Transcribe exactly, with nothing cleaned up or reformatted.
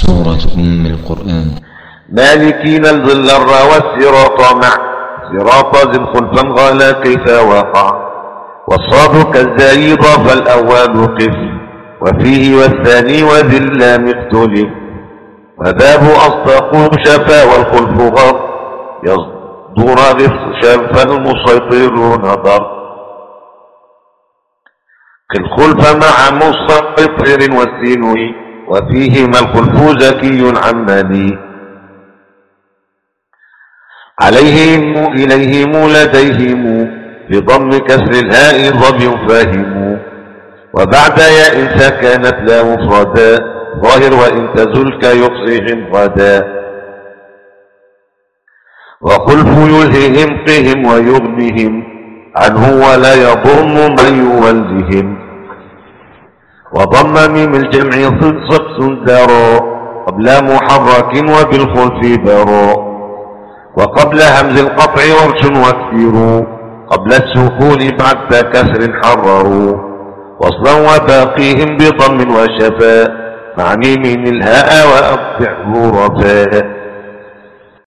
سورة أم القرآن. مالكين الظل والصراط مع صراط ذي خلفا غلا كيف وقع والصاد كالزايد فالأول قف وفيه والثاني وذي اللام اختلف وباب أصدق شفا والخلف غر يصدر غف شفا المسيطر نظر الخلف مع مسيطر والسينوي وفيهما الخلف زكي عمالي عليهم إليهم لديهم بضم كسر الهاء ضبي فاهم وبعد ياء سكنت لا مفردا ظاهر وإن تزل كيقصهم غدا وخلف يلههم قهم ويغنهم عنه ولا يضم من يولهم وضم ميم الجمع صدق سندرا قبل محرك وبالخلف برا وقبل همز القطع ورش وكثير قبل السكون بعد كسر حرروا وصلا وباقيهم بضم وشفاء مع ميم الهاء وأقطعه رفاء